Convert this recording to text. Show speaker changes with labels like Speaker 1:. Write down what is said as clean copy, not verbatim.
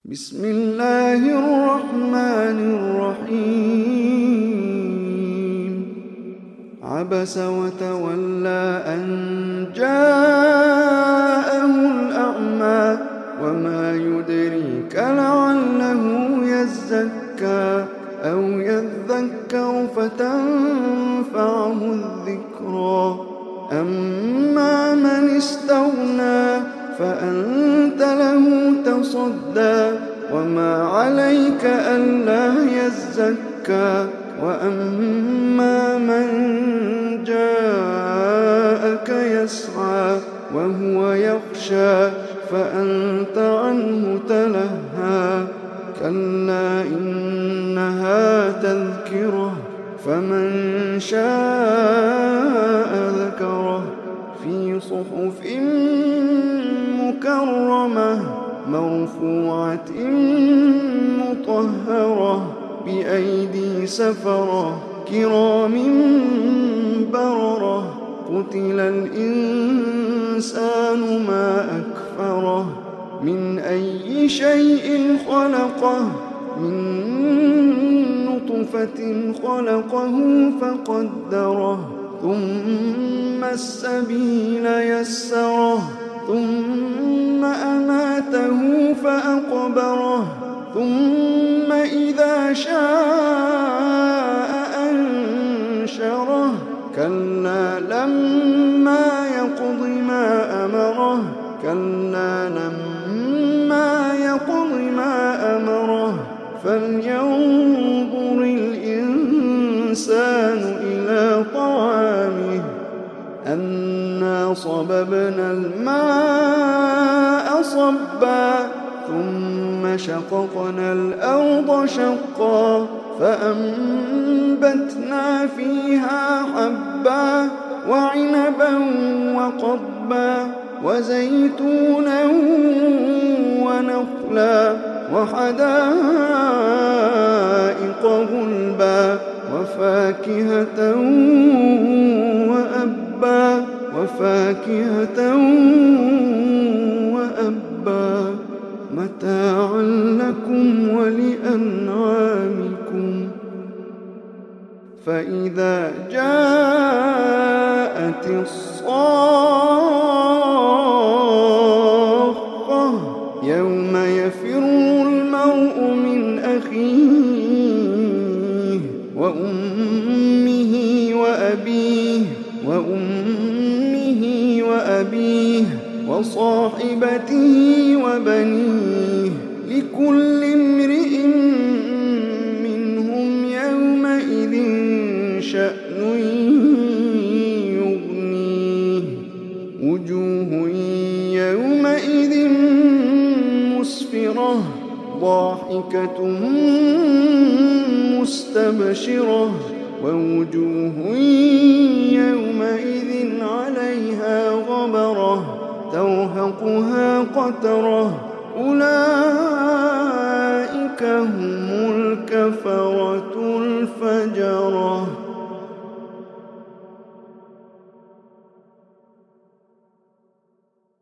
Speaker 1: بسم الله الرحمن الرحيم عبس وتولى أن جاءه الأعمى وما يدريك لعله يزكى أو يذكر فتنفعه الذكرى أما من استغنى فأنت له تصدى وما عليك ألا يزكى وأما من جاءك يسعى وهو يخشى فأنت عنه تلهى كلا إنها تذكرة فمن شاء ذكره في صحف مكرمة مرفوعة مطهرة بأيدي سفرة كرام بررة قتل الإنسان ما أكفره من أي شيء خلقه من نطفة خلقه فقدره ثم السبيل يسره ثم أماته فأقبره ثم إذا شاء أنشره كلا لما يقض ما أمره فلينظر الإنسان إلى طعامه أنا صببنا الماء صبا ثم شققنا الأرض شقا فأنبتنا فيها حبا وعنبا وقضبا وزيتونا ونخلا وحدائق غلبا وفاكهة وأبا متاعا لكم ولأنعامكم فإذا جاءت الصاخة يوم يفر المرء من أخيه وأمه وأبيه وصاحبته وبنيه لكل امرئ منهم يومئذ شأن يغنيه وجوه يومئذ مسفرة ضاحكة مستبشرة ووجوه يومئذ عليها غبرة ترهقها قترة أولئك هم الكفرة الفجرة.